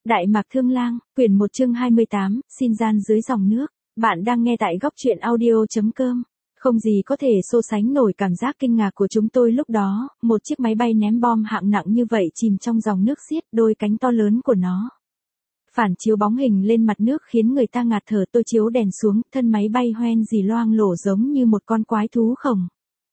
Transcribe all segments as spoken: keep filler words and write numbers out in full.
Đại Mạc Thương Lang, quyển một chương hai mươi tám, xin gian dưới dòng nước. Bạn đang nghe tại góc truyện audio.com. Không gì có thể so sánh nổi cảm giác kinh ngạc của chúng tôi lúc đó, một chiếc máy bay ném bom hạng nặng như vậy chìm trong dòng nước xiết, đôi cánh to lớn của nó phản chiếu bóng hình lên mặt nước khiến người ta ngạt thở. Tôi chiếu đèn xuống, thân máy bay hoen dì loang lổ giống như một con quái thú khổng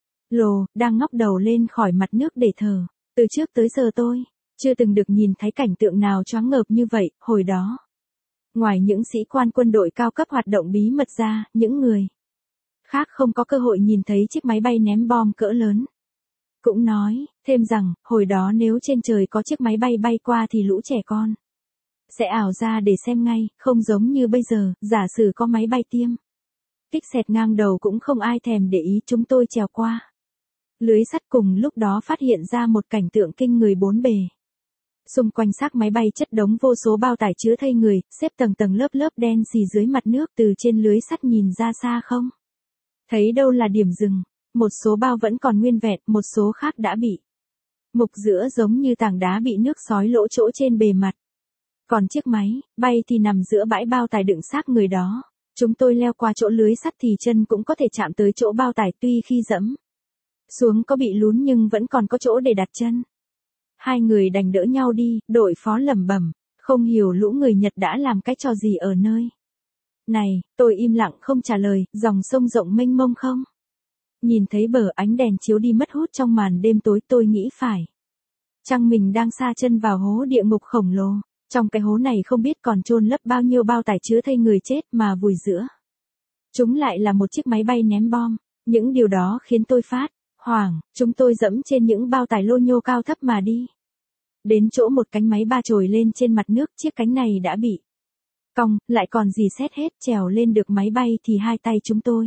lồ, đang ngóc đầu lên khỏi mặt nước để thở. Từ trước tới giờ tôi chưa từng được nhìn thấy cảnh tượng nào choáng ngợp như vậy. Hồi đó, ngoài những sĩ quan quân đội cao cấp hoạt động bí mật ra, những người khác không có cơ hội nhìn thấy chiếc máy bay ném bom cỡ lớn. Cũng nói thêm rằng, hồi đó nếu trên trời có chiếc máy bay bay qua thì lũ trẻ con sẽ ảo ra để xem ngay, không giống như bây giờ, giả sử có máy bay tiêm kích xẹt ngang đầu cũng không ai thèm để ý. Chúng tôi trèo qua lưới sắt, cùng lúc đó phát hiện ra một cảnh tượng kinh người bốn bề. Xung quanh xác máy bay chất đống vô số bao tải chứa thây người, xếp tầng tầng lớp lớp đen xì dưới mặt nước. Từ trên lưới sắt nhìn ra xa không thấy đâu là điểm dừng, một số bao vẫn còn nguyên vẹn, một số khác đã bị mục giữa giống như tảng đá bị nước xói lỗ chỗ trên bề mặt. Còn chiếc máy bay thì nằm giữa bãi bao tải đựng xác người đó. Chúng tôi leo qua chỗ lưới sắt thì chân cũng có thể chạm tới chỗ bao tải, tuy khi dẫm xuống có bị lún nhưng vẫn còn có chỗ để đặt chân. Hai người đành đỡ nhau đi. Đội phó lẩm bẩm, không hiểu lũ người Nhật đã làm cái trò gì ở nơi này. Tôi im lặng không trả lời. Dòng sông rộng mênh mông không nhìn thấy bờ, ánh đèn chiếu đi mất hút trong màn đêm tối. Tôi nghĩ phải chăng mình đang sa chân vào hố địa ngục khổng lồ. Trong cái hố này không biết còn chôn lấp bao nhiêu bao tải chứa thây người chết, mà vùi giữa chúng lại là một chiếc máy bay ném bom. Những điều đó khiến tôi phát hoảng. Chúng tôi dẫm trên những bao tải lô nhô cao thấp mà đi đến chỗ một cánh máy ba trồi lên trên mặt nước. Chiếc cánh này đã bị cong, lại còn rỉ sét hết. Trèo lên được máy bay thì hai tay chúng tôi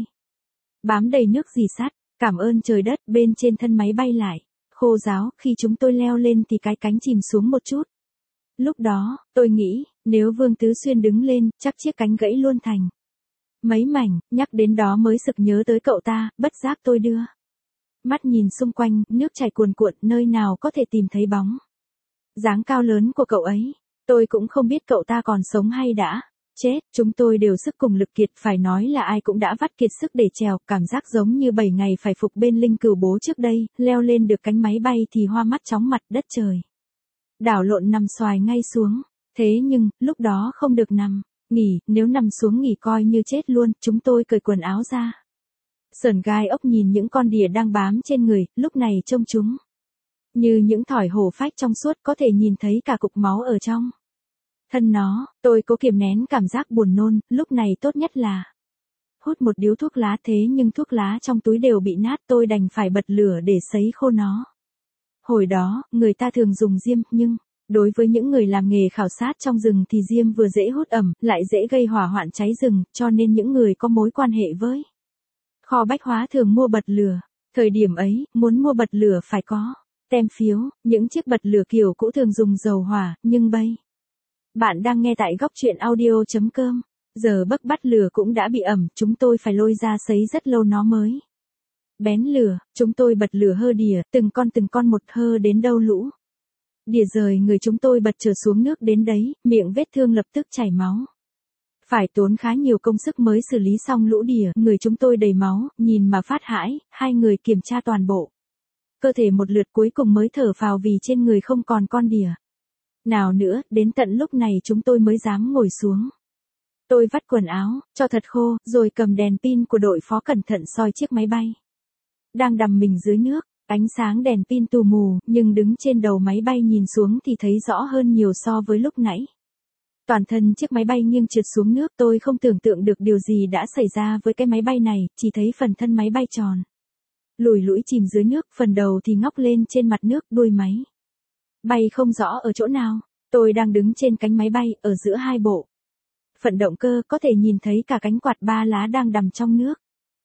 bám đầy nước rỉ sắt. Cảm ơn trời đất, bên trên thân máy bay lại khô ráo. Khi chúng tôi leo lên thì cái cánh chìm xuống một chút. Lúc đó, tôi nghĩ, nếu Vương Tứ Xuyên đứng lên, chắc chiếc cánh gãy luôn thành mấy mảnh. Nhắc đến đó mới sực nhớ tới cậu ta. Bất giác tôi đưa mắt nhìn xung quanh, nước chảy cuồn cuộn, nơi nào có thể tìm thấy bóng dáng cao lớn của cậu ấy. Tôi cũng không biết cậu ta còn sống hay đã chết. Chúng tôi đều sức cùng lực kiệt, phải nói là ai cũng đã vắt kiệt sức để trèo. Cảm giác giống như bảy ngày phải phục bên Linh Cửu Bố trước đây. Leo lên được cánh máy bay thì hoa mắt chóng mặt. Đất trời đảo lộn, nằm xoài ngay xuống. Thế nhưng, lúc đó không được nằm nghỉ, nếu nằm xuống nghỉ coi như chết luôn. Chúng tôi cởi quần áo ra, sờn gai ốc nhìn những con đỉa đang bám trên người. Lúc này trông chúng như những thỏi hổ phách trong suốt, có thể nhìn thấy cả cục máu ở trong thân nó. Tôi cố kiềm nén cảm giác buồn nôn. Lúc này tốt nhất là hút một điếu thuốc lá, thế nhưng thuốc lá trong túi đều bị nát. Tôi đành phải bật lửa để sấy khô nó. Hồi đó, người ta thường dùng diêm, nhưng đối với những người làm nghề khảo sát trong rừng thì diêm vừa dễ hút ẩm, lại dễ gây hỏa hoạn cháy rừng, cho nên những người có mối quan hệ với kho bách hóa thường mua bật lửa. Thời điểm ấy, muốn mua bật lửa phải có tem phiếu. Những chiếc bật lửa kiểu cũ thường dùng dầu hỏa, nhưng bây bạn đang nghe tại góc truyện audio.com. Giờ bấc bắt lửa cũng đã bị ẩm, chúng tôi phải lôi ra sấy rất lâu nó mới bén lửa. Chúng tôi bật lửa hơ đỉa, từng con từng con một, hơ đến đâu lũ đỉa rời người chúng tôi bật trở xuống nước đến đấy. Miệng vết thương lập tức chảy máu. Phải tốn khá nhiều công sức mới xử lý xong lũ đỉa. Người chúng tôi đầy máu, nhìn mà phát hãi. Hai người kiểm tra toàn bộ cơ thể một lượt cuối cùng mới thở phào vì trên người không còn con đỉa nào nữa. Đến tận lúc này chúng tôi mới dám ngồi xuống. Tôi vắt quần áo cho thật khô, rồi cầm đèn pin của đội phó cẩn thận soi chiếc máy bay đang đằm mình dưới nước. Ánh sáng đèn pin tù mù, nhưng đứng trên đầu máy bay nhìn xuống thì thấy rõ hơn nhiều so với lúc nãy. Toàn thân chiếc máy bay nghiêng trượt xuống nước. Tôi không tưởng tượng được điều gì đã xảy ra với cái máy bay này, chỉ thấy phần thân máy bay tròn lùi lũi chìm dưới nước, phần đầu thì ngóc lên trên mặt nước. Đuôi máy bay không rõ ở chỗ nào. Tôi đang đứng trên cánh máy bay, ở giữa hai bộ phận động cơ, có thể nhìn thấy cả cánh quạt ba lá đang đằm trong nước.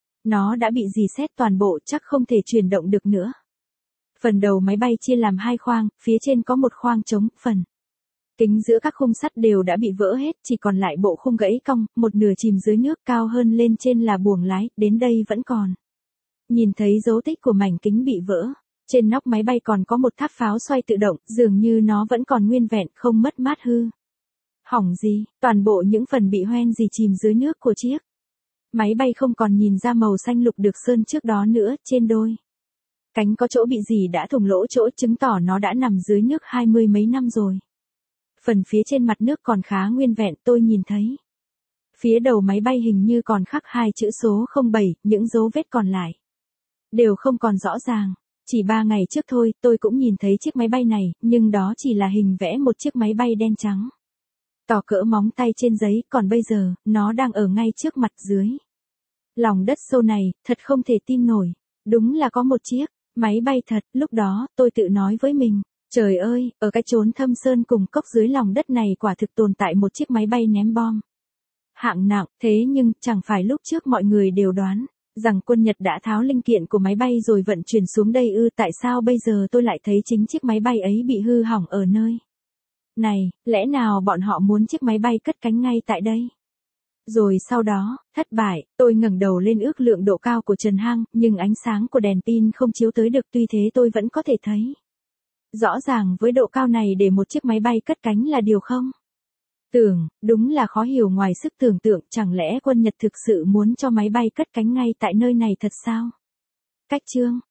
Nó đã bị rỉ sét toàn bộ, chắc không thể chuyển động được nữa. Phần đầu máy bay chia làm hai khoang, phía trên có một khoang trống. Phần kính giữa các khung sắt đều đã bị vỡ hết, chỉ còn lại bộ khung gãy cong, một nửa chìm dưới nước. Cao hơn lên trên là buồng lái, đến đây vẫn còn nhìn thấy dấu tích của mảnh kính bị vỡ. Trên nóc máy bay còn có một tháp pháo xoay tự động, dường như nó vẫn còn nguyên vẹn, không mất mát hư Hỏng gì, toàn bộ những phần bị hoen gì chìm dưới nước của chiếc máy bay không còn nhìn ra màu xanh lục được sơn trước đó nữa, trên đôi cánh có chỗ bị gì đã thủng lỗ chỗ, chứng tỏ nó đã nằm dưới nước hai mươi mấy năm rồi. Phần phía trên mặt nước còn khá nguyên vẹn, tôi nhìn thấy. Phía đầu máy bay hình như còn khắc hai chữ số không bảy, những dấu vết còn lại đều không còn rõ ràng. Chỉ ba ngày trước thôi, tôi cũng nhìn thấy chiếc máy bay này, nhưng đó chỉ là hình vẽ một chiếc máy bay đen trắng. Tỏ cỡ móng tay trên giấy, còn bây giờ, nó đang ở ngay trước mặt dưới lòng đất sâu này, thật không thể tin nổi. Đúng là có một chiếc máy bay thật, lúc đó, tôi tự nói với mình. Trời ơi, ở cái chốn thâm sơn cùng cốc dưới lòng đất này quả thực tồn tại một chiếc máy bay ném bom hạng nặng, thế nhưng, chẳng phải lúc trước mọi người đều đoán rằng quân Nhật đã tháo linh kiện của máy bay rồi vận chuyển xuống đây ư, tại sao bây giờ tôi lại thấy chính chiếc máy bay ấy bị hư hỏng ở nơi này, lẽ nào bọn họ muốn chiếc máy bay cất cánh ngay tại đây? Rồi sau đó, thất bại, tôi ngẩng đầu lên ước lượng độ cao của trần hang, nhưng ánh sáng của đèn pin không chiếu tới được, tuy thế tôi vẫn có thể thấy. Rõ ràng với độ cao này để một chiếc máy bay cất cánh là điều không? Tưởng, đúng là khó hiểu ngoài sức tưởng tượng, chẳng lẽ quân Nhật thực sự muốn cho máy bay cất cánh ngay tại nơi này thật sao? Cách chương